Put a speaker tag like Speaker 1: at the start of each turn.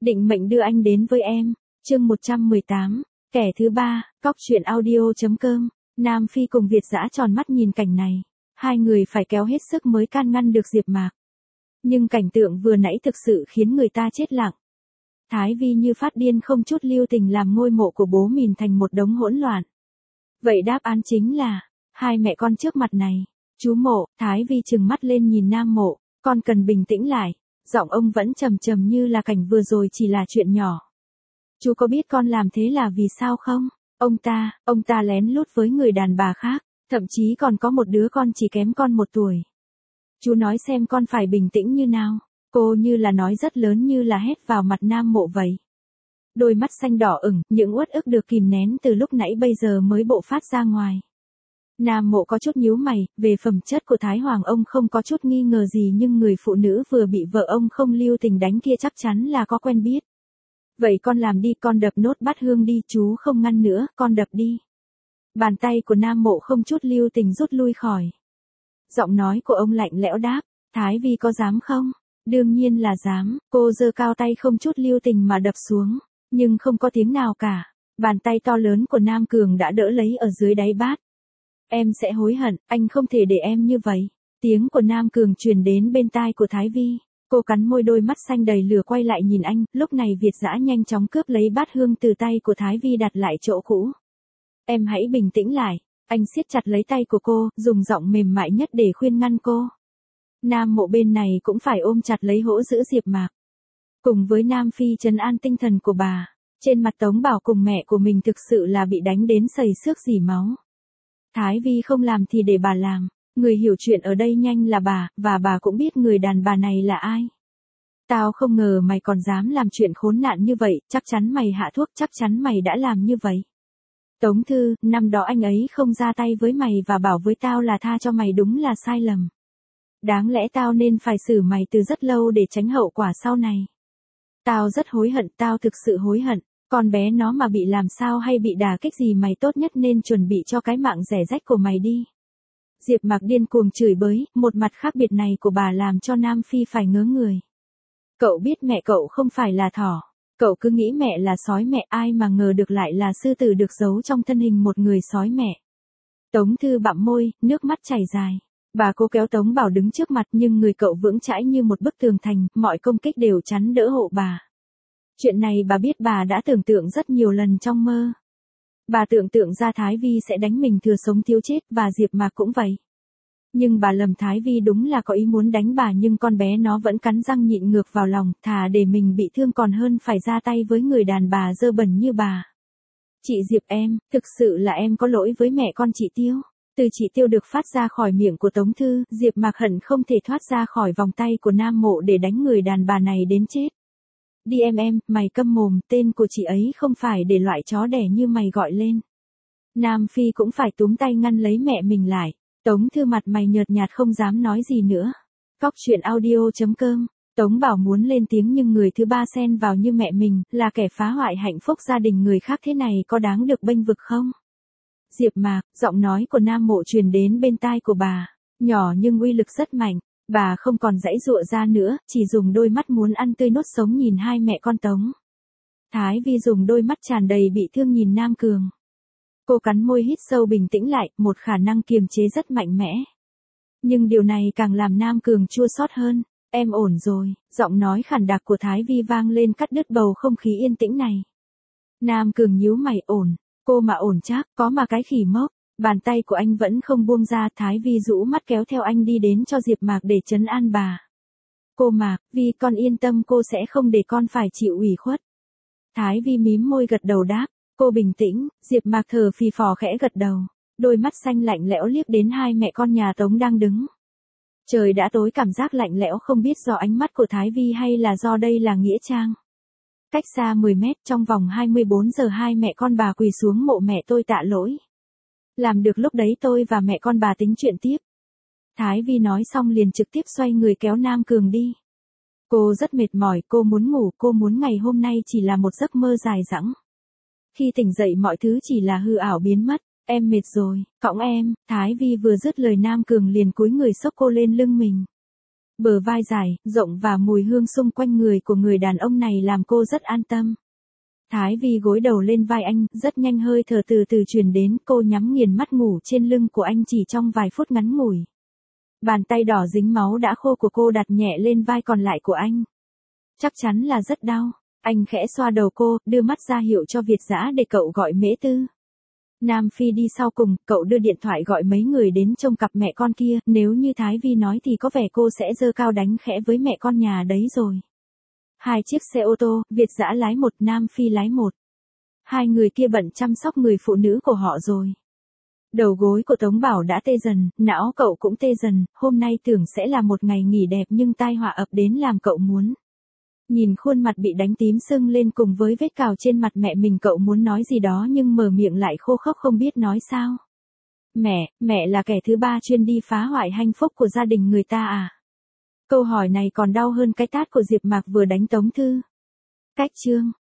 Speaker 1: Định mệnh đưa anh đến với em. Chương 118, kẻ thứ ba, cóc truyện audio.com. Nam Phi cùng Việt Dã tròn mắt nhìn cảnh này. Hai người phải kéo hết sức mới can ngăn được Diệp Mạc. Nhưng cảnh tượng vừa nãy thực sự khiến người ta chết lặng. Thái Vi như phát điên không chút lưu tình làm ngôi mộ của bố mình thành một đống hỗn loạn. Vậy đáp án chính là, hai mẹ con trước mặt này. Chú Mộ, Thái Vi trừng mắt lên nhìn Nam Mộ, con cần bình tĩnh lại. Giọng ông vẫn trầm trầm như là cảnh vừa rồi chỉ là chuyện nhỏ. Chú có biết con làm thế là vì sao không? Ông ta lén lút với người đàn bà khác, thậm chí còn có một đứa con chỉ kém con 1 tuổi. Chú nói xem con phải bình tĩnh như nào. Cô như là nói rất lớn như là hét vào mặt Nam Mộ vậy. Đôi mắt xanh đỏ ửng, những uất ức được kìm nén từ lúc nãy bây giờ mới bộc phát ra ngoài. Nam Mộ có chút nhíu mày, về phẩm chất của Thái Hoàng ông không có chút nghi ngờ gì nhưng người phụ nữ vừa bị vợ ông không lưu tình đánh kia chắc chắn là có quen biết. Vậy con làm đi, con đập nốt bát hương đi, chú không ngăn nữa, con đập đi. Bàn tay của Nam Mộ không chút lưu tình rút lui khỏi. Giọng nói của ông lạnh lẽo đáp, Thái Vi có dám không? Đương nhiên là dám, cô giơ cao tay không chút lưu tình mà đập xuống, nhưng không có tiếng nào cả. Bàn tay to lớn của Nam Cường đã đỡ lấy ở dưới đáy bát. Em sẽ hối hận, anh không thể để em như vậy. Tiếng của Nam Cường truyền đến bên tai của Thái Vi. Cô cắn môi, đôi mắt xanh đầy lửa quay lại nhìn anh, lúc này Việt Dã nhanh chóng cướp lấy bát hương từ tay của Thái Vi đặt lại chỗ cũ. Em hãy bình tĩnh lại, anh siết chặt lấy tay của cô, dùng giọng mềm mại nhất để khuyên ngăn cô. Nam Mộ bên này cũng phải ôm chặt lấy hỗ giữ Diệp Mạc. Cùng với Nam Phi trấn an tinh thần của bà, trên mặt Tống Bảo cùng mẹ của mình thực sự là bị đánh đến sầy xước rỉ máu. Thái Vi không làm thì để bà làm, người hiểu chuyện ở đây nhanh là bà, và bà cũng biết người đàn bà này là ai. Tao không ngờ mày còn dám làm chuyện khốn nạn như vậy, chắc chắn mày hạ thuốc, chắc chắn mày đã làm như vậy. Tống Thư, năm đó anh ấy không ra tay với mày và bảo với tao là tha cho mày đúng là sai lầm. Đáng lẽ tao nên phải xử mày từ rất lâu để tránh hậu quả sau này. Tao rất hối hận, tao thực sự hối hận. Con bé nó mà bị làm sao hay bị đả kích gì mày tốt nhất nên chuẩn bị cho cái mạng rẻ rách của mày đi. Diệp Mạc điên cuồng chửi bới, một mặt khác biệt này của bà làm cho Nam Phi phải ngớ người. Cậu biết mẹ cậu không phải là thỏ. Cậu cứ nghĩ mẹ là sói mẹ, ai mà ngờ được lại là sư tử được giấu trong thân hình một người sói mẹ. Tống Thư bặm môi, nước mắt chảy dài. Bà cố kéo Tống Bảo đứng trước mặt nhưng người cậu vững chãi như một bức tường thành, mọi công kích đều chắn đỡ hộ bà. Chuyện này bà biết, bà đã tưởng tượng rất nhiều lần trong mơ. Bà tưởng tượng ra Thái Vi sẽ đánh mình thừa sống thiếu chết và Diệp Mạc cũng vậy. Nhưng bà lầm, Thái Vi đúng là có ý muốn đánh bà nhưng con bé nó vẫn cắn răng nhịn ngược vào lòng, thà để mình bị thương còn hơn phải ra tay với người đàn bà dơ bẩn như bà. Chị Diệp em, thực sự là em có lỗi với mẹ con chị Tiêu. Từ chị Tiêu được phát ra khỏi miệng của Tống Thư, Diệp Mạc hận không thể thoát ra khỏi vòng tay của Nam Mộ để đánh người đàn bà này đến chết. Đi em, mày câm mồm, tên của chị ấy không phải để loại chó đẻ như mày gọi lên. Nam Phi cũng phải túm tay ngăn lấy mẹ mình lại. Tống Thư mặt mày nhợt nhạt không dám nói gì nữa. Cóc truyện audio.com. Tống Bảo muốn lên tiếng nhưng người thứ ba xen vào như mẹ mình, là kẻ phá hoại hạnh phúc gia đình người khác, thế này có đáng được bênh vực không? Diệp Mạc, giọng nói của Nam Mộ truyền đến bên tai của bà, nhỏ nhưng uy lực rất mạnh. Bà không còn giãy giụa ra nữa, chỉ dùng đôi mắt muốn ăn tươi nuốt sống nhìn hai mẹ con Tống. Thái Vi dùng đôi mắt tràn đầy bị thương nhìn Nam Cường. Cô cắn môi hít sâu bình tĩnh lại, một khả năng kiềm chế rất mạnh mẽ. Nhưng điều này càng làm Nam Cường chua xót hơn. Em ổn rồi, giọng nói khản đặc của Thái Vi vang lên cắt đứt bầu không khí yên tĩnh này. Nam Cường nhíu mày, ổn, cô mà ổn chắc, có mà cái khỉ mốc. Bàn tay của anh vẫn không buông ra, Thái Vi rũ mắt kéo theo anh đi đến cho Diệp Mạc để trấn an bà. Cô Mạc, Vi con yên tâm, cô sẽ không để con phải chịu ủy khuất. Thái Vi mím môi gật đầu đáp, cô bình tĩnh. Diệp Mạc thở phì phò khẽ gật đầu, đôi mắt xanh lạnh lẽo liếc đến hai mẹ con nhà Tống đang đứng. Trời đã tối, cảm giác lạnh lẽo không biết do ánh mắt của Thái Vi hay là do đây là nghĩa trang. Cách xa 10 mét, trong vòng 24 giờ hai mẹ con bà quỳ xuống mộ mẹ tôi tạ lỗi. Làm được lúc đấy tôi và mẹ con bà tính chuyện tiếp. Thái Vi nói xong liền trực tiếp xoay người kéo Nam Cường đi. Cô rất mệt mỏi, cô muốn ngủ, cô muốn ngày hôm nay chỉ là một giấc mơ dài dẳng. Khi tỉnh dậy mọi thứ chỉ là hư ảo biến mất. Em mệt rồi, cõng em. Thái Vi vừa dứt lời Nam Cường liền cúi người xốc cô lên lưng mình. Bờ vai dài, rộng và mùi hương xung quanh người của người đàn ông này làm cô rất an tâm. Thái Vi gối đầu lên vai anh, rất nhanh hơi thở từ từ truyền đến, cô nhắm nghiền mắt ngủ trên lưng của anh chỉ trong vài phút ngắn ngủi. Bàn tay đỏ dính máu đã khô của cô đặt nhẹ lên vai còn lại của anh. Chắc chắn là rất đau. Anh khẽ xoa đầu cô, đưa mắt ra hiệu cho Việt Dã để cậu gọi Mễ Tư. Nam Phi đi sau cùng, cậu đưa điện thoại gọi mấy người đến trông cặp mẹ con kia, nếu như Thái Vi nói thì có vẻ cô sẽ giơ cao đánh khẽ với mẹ con nhà đấy rồi. 2 chiếc xe ô tô, Việt Dã lái một, Nam Phi lái một. Hai người kia bận chăm sóc người phụ nữ của họ rồi. Đầu gối của Tống Bảo đã tê dần, não cậu cũng tê dần, hôm nay tưởng sẽ là một ngày nghỉ đẹp nhưng tai họa ập đến làm cậu muốn. Nhìn khuôn mặt bị đánh tím sưng lên cùng với vết cào trên mặt mẹ mình, cậu muốn nói gì đó nhưng mở miệng lại khô khốc không biết nói sao. Mẹ là kẻ thứ ba chuyên đi phá hoại hạnh phúc của gia đình người ta à? Câu hỏi này còn đau hơn cái tát của Diệp Mạc vừa đánh Tống Thư. Cách chương